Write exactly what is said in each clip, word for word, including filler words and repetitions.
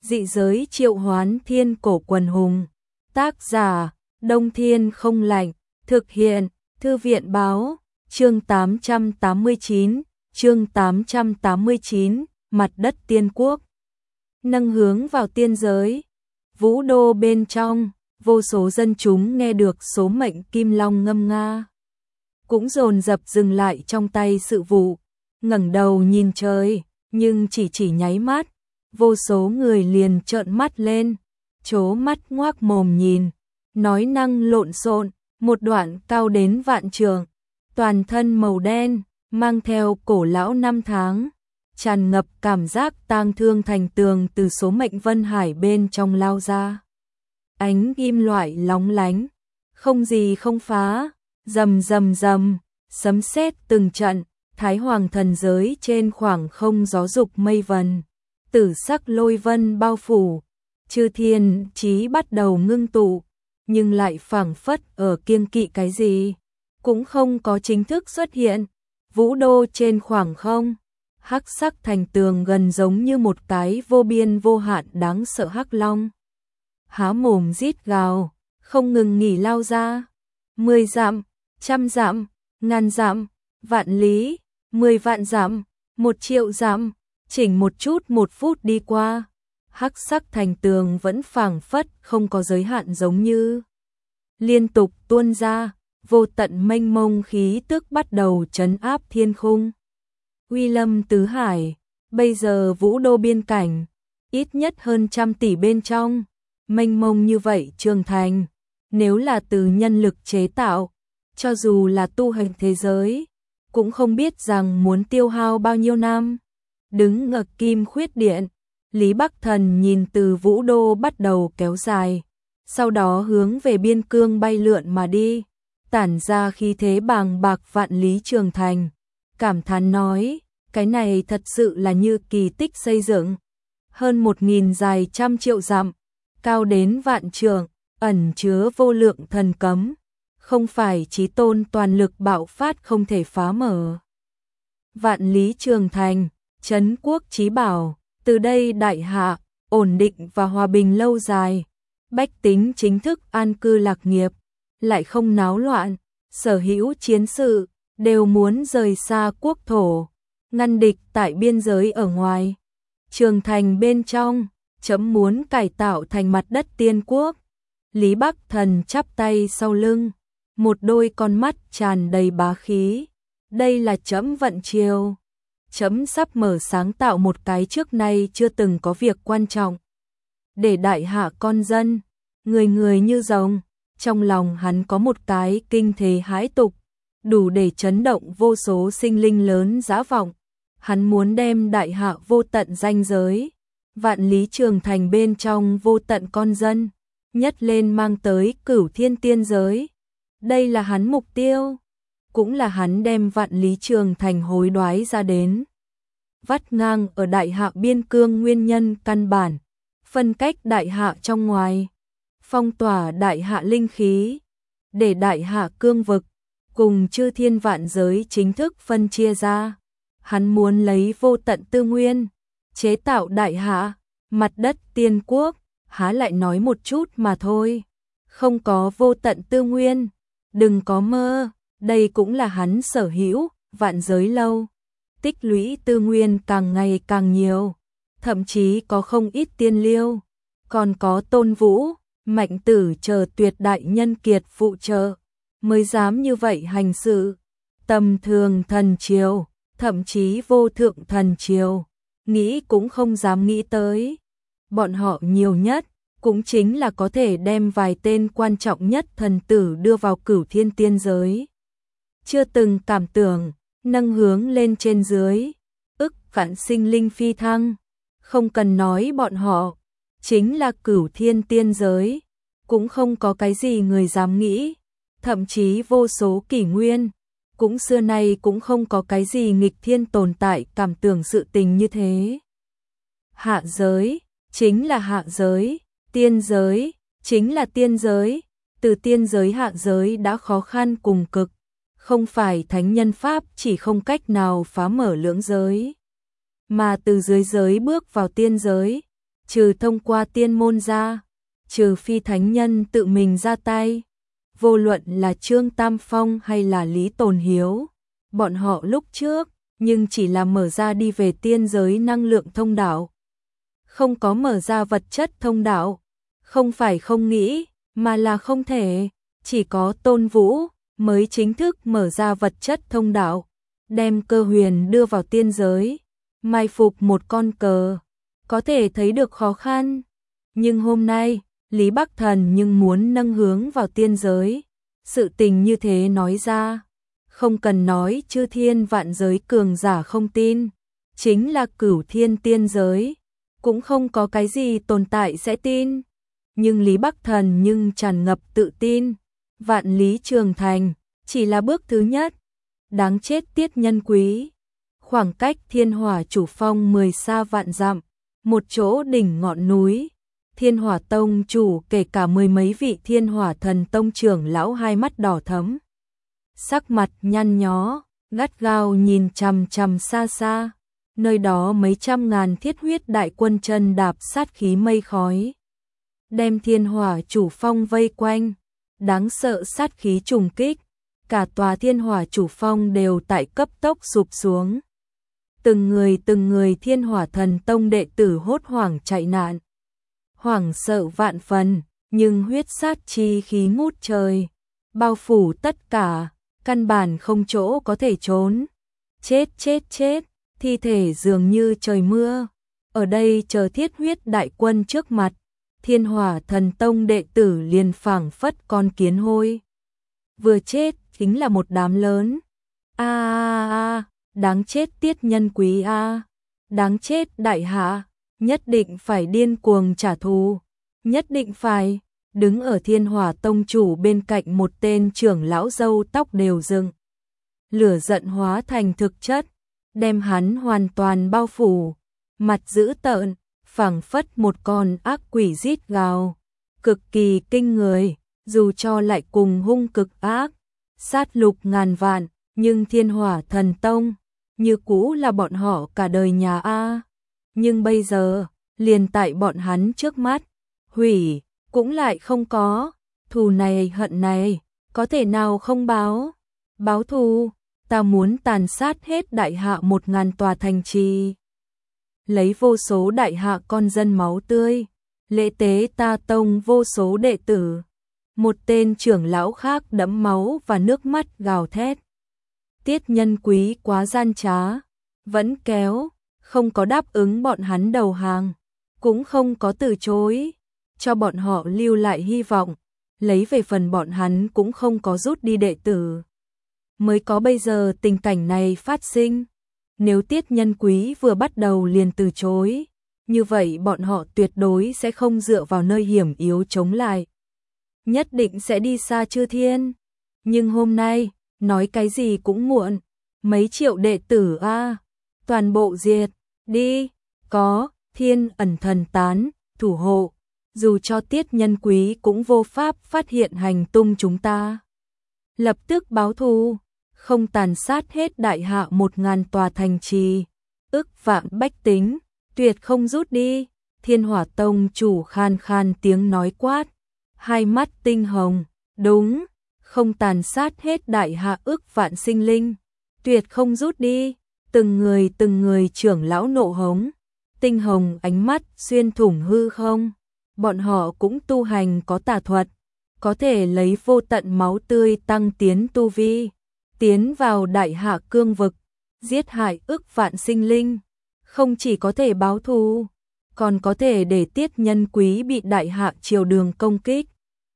Dị giới triệu hoán thiên cổ quần hùng. Tác giả, Đông Thiên không lạnh. Thực hiện, Thư viện báo. Chương tám trăm tám mươi chín, chương tám trăm tám mươi chín, mặt đất tiên quốc. Nâng hướng vào tiên giới. Vũ đô bên trong, vô số dân chúng nghe được số mệnh kim long ngâm nga. Cũng dồn dập dừng lại trong tay sự vụ, ngẩng đầu nhìn trời, nhưng chỉ chỉ nháy mắt, vô số người liền trợn mắt lên, trố mắt ngoác mồm nhìn, nói năng lộn xộn, một đoạn cao đến vạn trượng, toàn thân màu đen, mang theo cổ lão năm tháng, tràn ngập cảm giác tang thương thành tường từ số mệnh vân hải bên trong lao ra. Ánh kim loại lóng lánh, không gì không phá, rầm rầm rầm, sấm sét từng trận, Thái Hoàng thần giới trên khoảng không gió dục mây vần, tử sắc lôi vân bao phủ, chư thiên chí bắt đầu ngưng tụ, nhưng lại phảng phất ở kiêng kỵ cái gì, cũng không có chính thức xuất hiện. Vũ đô trên khoảng không, hắc sắc thành tường gần giống như một cái vô biên vô hạn đáng sợ hắc long. Há mồm rít gào, không ngừng nghỉ lao ra. Mười dặm, trăm dặm, ngàn dặm, vạn lý, mười vạn dặm, một triệu dặm, chỉnh một chút một phút đi qua. Hắc sắc thành tường vẫn phảng phất không có giới hạn giống như liên tục tuôn ra, vô tận mênh mông khí tức bắt đầu trấn áp thiên khung. Uy lâm tứ hải, bây giờ vũ đô biên cảnh, ít nhất hơn trăm tỷ bên trong, mênh mông như vậy trường thành, nếu là từ nhân lực chế tạo, cho dù là tu hành thế giới, cũng không biết rằng muốn tiêu hao bao nhiêu năm. Đứng ngực kim khuyết điện, Lý Bắc Thần nhìn từ vũ đô bắt đầu kéo dài, sau đó hướng về biên cương bay lượn mà đi, tản ra khí thế bàng bạc vạn lý trường thành, cảm thán nói, cái này thật sự là như kỳ tích xây dựng. Hơn một nghìn dài trăm triệu dặm, cao đến vạn trượng, ẩn chứa vô lượng thần cấm, không phải chí tôn toàn lực bạo phát không thể phá mở. Vạn lý trường thành, trấn quốc chí bảo, từ đây đại hạ, ổn định và hòa bình lâu dài, bách tính chính thức an cư lạc nghiệp, lại không náo loạn, sở hữu chiến sự, đều muốn rời xa quốc thổ, ngăn địch tại biên giới ở ngoài. Trường thành bên trong, chấm muốn cải tạo thành mặt đất tiên quốc. Lý Bắc Thần chắp tay sau lưng, một đôi con mắt tràn đầy bá khí. Đây là chấm vận chiêu. Chấm sắp mở sáng tạo một cái trước nay chưa từng có việc quan trọng. Để đại hạ con dân, người người như rồng, trong lòng hắn có một cái kinh thế hãi tục, đủ để chấn động vô số sinh linh lớn dã vọng. Hắn muốn đem đại hạ vô tận danh giới, vạn lý trường thành bên trong vô tận con dân, nhất lên mang tới cửu thiên tiên giới. Đây là hắn mục tiêu, cũng là hắn đem vạn lý trường thành hối đoái ra đến. Vắt ngang ở đại hạ biên cương nguyên nhân căn bản, phân cách đại hạ trong ngoài, phong tỏa đại hạ linh khí, để đại hạ cương vực, cùng chư thiên vạn giới chính thức phân chia ra. Hắn muốn lấy vô tận tư nguyên, chế tạo đại hạ, mặt đất tiên quốc, há lại nói một chút mà thôi. Không có vô tận tư nguyên, đừng có mơ, đây cũng là hắn sở hữu, vạn giới lâu. Tích lũy tư nguyên càng ngày càng nhiều, thậm chí có không ít tiên liêu, còn có Tôn Vũ, Mạnh Tử chờ tuyệt đại nhân kiệt phụ trợ, mới dám như vậy hành sự. Tầm thường thần triều, thậm chí vô thượng thần triều, nghĩ cũng không dám nghĩ tới. Bọn họ nhiều nhất, cũng chính là có thể đem vài tên quan trọng nhất thần tử đưa vào cửu thiên tiên giới. Chưa từng cảm tưởng, nâng hướng lên trên dưới, ức vạn sinh linh phi thăng. Không cần nói bọn họ, chính là cửu thiên tiên giới, cũng không có cái gì người dám nghĩ. Thậm chí vô số kỷ nguyên, cũng xưa nay cũng không có cái gì nghịch thiên tồn tại cảm tưởng sự tình như thế. Hạ giới, chính là hạ giới, tiên giới, chính là tiên giới, từ tiên giới hạ giới đã khó khăn cùng cực, không phải thánh nhân pháp chỉ không cách nào phá mở lưỡng giới, mà từ dưới giới bước vào tiên giới, trừ thông qua tiên môn ra, trừ phi thánh nhân tự mình ra tay. Vô luận là Trương Tam Phong hay là Lý Tồn Hiếu, bọn họ lúc trước, nhưng chỉ là mở ra đi về tiên giới năng lượng thông đạo. Không có mở ra vật chất thông đạo, không phải không nghĩ, mà là không thể, chỉ có Tôn Vũ mới chính thức mở ra vật chất thông đạo, đem cơ huyền đưa vào tiên giới, mai phục một con cờ, có thể thấy được khó khăn. Nhưng hôm nay, Lý Bắc Thần nhưng muốn nâng hướng vào tiên giới, sự tình như thế nói ra, không cần nói chư thiên vạn giới cường giả không tin, chính là cửu thiên tiên giới, cũng không có cái gì tồn tại sẽ tin. Nhưng Lý Bắc Thần nhưng tràn ngập tự tin, vạn lý trường thành, chỉ là bước thứ nhất. Đáng chết Tiết Nhân Quý. Khoảng cách Thiên Hỏa Chủ Phong mười xa vạn dặm, một chỗ đỉnh ngọn núi, Thiên Hỏa Tông chủ kể cả mười mấy vị Thiên Hỏa Thần Tông trưởng lão hai mắt đỏ thẫm, sắc mặt nhăn nhó, gắt gao nhìn chằm chằm xa xa, nơi đó mấy trăm ngàn thiết huyết đại quân chân đạp sát khí mây khói, đem Thiên Hỏa Chủ Phong vây quanh, đáng sợ sát khí trùng kích, cả tòa Thiên Hỏa Chủ Phong đều tại cấp tốc sụp xuống. Từng người từng người Thiên Hỏa Thần Tông đệ tử hốt hoảng chạy nạn, hoảng sợ vạn phần, nhưng huyết sát chi khí ngút trời, bao phủ tất cả, căn bản không chỗ có thể trốn. Chết chết chết, thi thể dường như trời mưa, ở đây chờ thiết huyết đại quân trước mặt, Thiên Hỏa Thần Tông đệ tử liền phảng phất con kiến hôi. Vừa chết chính là một đám lớn. A a a, đáng chết Tiết Nhân Quý a, đáng chết đại hạ, nhất định phải điên cuồng trả thù, nhất định phải. Đứng ở Thiên Hỏa Tông chủ bên cạnh một tên trưởng lão râu tóc đều dựng, lửa giận hóa thành thực chất, đem hắn hoàn toàn bao phủ, mặt dữ tợn, phảng phất một con ác quỷ rít gào, cực kỳ kinh người, dù cho lại cùng hung cực ác, sát lục ngàn vạn, nhưng Thiên Hỏa Thần Tông như cũ là bọn họ cả đời nhà a. Nhưng bây giờ, liền tại bọn hắn trước mắt, hủy cũng lại không có, thù này hận này, có thể nào không báo? Báo thù, ta muốn tàn sát hết đại hạ một ngàn tòa thành trì, lấy vô số đại hạ con dân máu tươi, lễ tế ta tông vô số đệ tử. Một tên trưởng lão khác đẫm máu và nước mắt gào thét. Tiết Nhân Quý quá gian trá, vẫn kéo, không có đáp ứng bọn hắn đầu hàng, cũng không có từ chối, cho bọn họ lưu lại hy vọng, lấy về phần bọn hắn cũng không có rút đi đệ tử. Mới có bây giờ tình cảnh này phát sinh. Nếu Tiết Nhân Quý vừa bắt đầu liền từ chối, như vậy bọn họ tuyệt đối sẽ không dựa vào nơi hiểm yếu chống lại, nhất định sẽ đi xa chư thiên. Nhưng hôm nay, nói cái gì cũng muộn, mấy triệu đệ tử a, toàn bộ diệt, đi, có Thiên Ẩn Thần Tán thủ hộ, dù cho Tiết Nhân Quý cũng vô pháp phát hiện hành tung chúng ta. Lập tức báo thù, không tàn sát hết đại hạ một ngàn tòa thành trì, ức vạn bách tính, tuyệt không rút đi. Thiên Hỏa Tông chủ khan khan tiếng nói quát, hai mắt tinh hồng, đúng, không tàn sát hết đại hạ ức vạn sinh linh, tuyệt không rút đi. Từng người từng người trưởng lão nộ hống, tinh hồng ánh mắt xuyên thủng hư không. Bọn họ cũng tu hành có tà thuật, có thể lấy vô tận máu tươi tăng tiến tu vi, tiến vào đại hạ cương vực, giết hại ức vạn sinh linh, không chỉ có thể báo thù, còn có thể để Tiết Nhân Quý bị đại hạ triều đường công kích,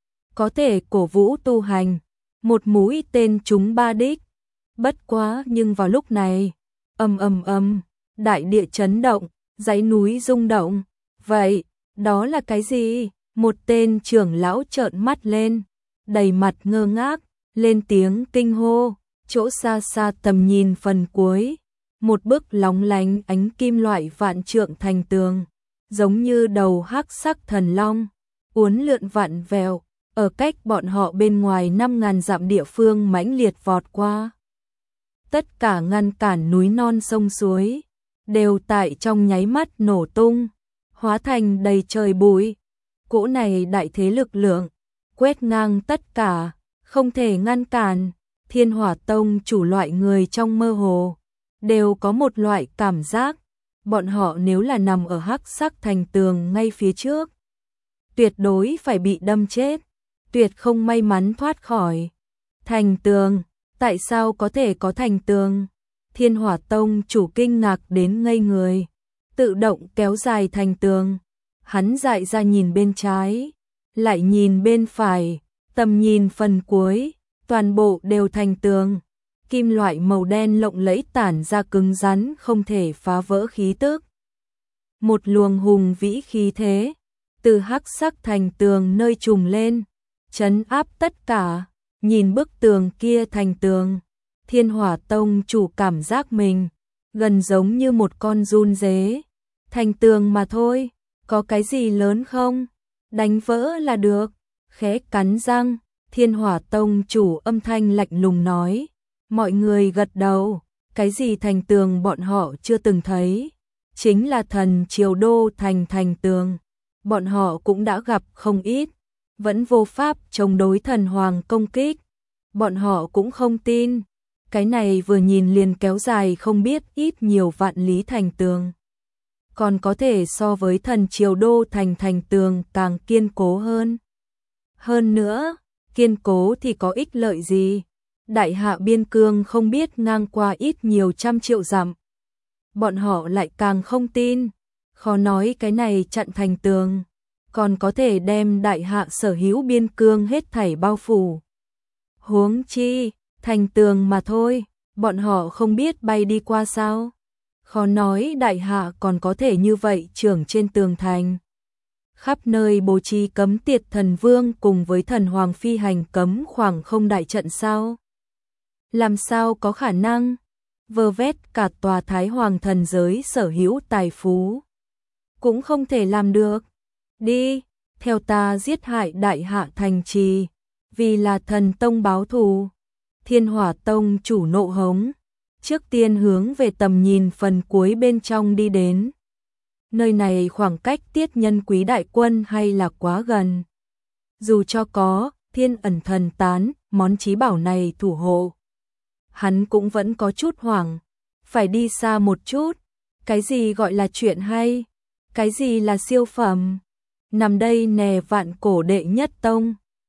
có thể cổ vũ tu hành, một mũi tên trúng ba đích. Bất quá nhưng vào lúc này, ầm ầm ầm, đại địa chấn động, dãy núi rung động. Vậy, đó là cái gì? Một tên trưởng lão trợn mắt lên, đầy mặt ngơ ngác, lên tiếng kinh hô. Chỗ xa xa tầm nhìn phần cuối, một bức lóng lánh ánh kim loại vạn trượng thành tường, giống như đầu hắc sắc thần long, uốn lượn vạn vẹo, ở cách bọn họ bên ngoài năm ngàn dặm địa phương mãnh liệt vọt qua. Tất cả ngăn cản núi non sông suối, đều tại trong nháy mắt nổ tung, hóa thành đầy trời bụi. Cỗ này đại thế lực lượng, quét ngang tất cả, không thể ngăn cản. Thiên Hỏa Tông chủ loại người trong mơ hồ, đều có một loại cảm giác, bọn họ nếu là nằm ở hắc sắc thành tường ngay phía trước, tuyệt đối phải bị đâm chết, tuyệt không may mắn thoát khỏi. Thành tường, tại sao có thể có thành tường? Thiên Hỏa Tông chủ kinh ngạc đến ngây người, tự động kéo dài thành tường. Hắn dại ra nhìn bên trái, lại nhìn bên phải, tầm nhìn phần cuối, toàn bộ đều thành tường. Kim loại màu đen lộng lẫy tản ra cứng rắn không thể phá vỡ khí tức. Một luồng hùng vĩ khí thế, từ hắc sắc thành tường nơi trùng lên, trấn áp tất cả. Nhìn bức tường kia thành tường, Thiên Hỏa Tông chủ cảm giác mình gần giống như một con giun dế. Thành tường mà thôi, có cái gì lớn không? Đánh vỡ là được. Khẽ cắn răng, Thiên Hỏa Tông chủ âm thanh lạnh lùng nói. Mọi người gật đầu, cái gì thành tường bọn họ chưa từng thấy, chính là thần triều đô thành thành tường. Bọn họ cũng đã gặp không ít, vẫn vô pháp chống đối thần hoàng công kích. Bọn họ cũng không tin, cái này vừa nhìn liền kéo dài không biết ít nhiều vạn lý thành tường. Còn có thể so với thần triều đô thành thành tường càng kiên cố hơn. Hơn nữa, kiên cố thì có ích lợi gì? Đại hạ biên cương không biết ngang qua ít nhiều trăm triệu dặm. Bọn họ lại càng không tin, khó nói cái này chặn thành tường, còn có thể đem đại hạ sở hữu biên cương hết thảy bao phủ. Huống chi, thành tường mà thôi, bọn họ không biết bay đi qua sao? Khó nói đại hạ còn có thể như vậy trưởng trên tường thành. Khắp nơi bố trí cấm tiệt thần vương cùng với thần hoàng phi hành cấm khoảng không đại trận sao? Làm sao có khả năng? Vơ vét cả tòa Thái Hoàng thần giới sở hữu tài phú, cũng không thể làm được. Đi, theo ta giết hại đại hạ thành trì, vì là thần tông báo thù. Thiên Hỏa Tông chủ nộ hống, trước tiên hướng về tầm nhìn phần cuối bên trong đi đến. Nơi này khoảng cách Tiết Nhân Quý đại quân hay là quá gần. Dù cho có Thiên Ẩn Thần Tán, món chí bảo này thủ hộ, hắn cũng vẫn có chút hoảng, phải đi xa một chút. Cái gì gọi là chuyện hay? Cái gì là siêu phẩm? Nằm đây nè vạn cổ đệ nhất tông,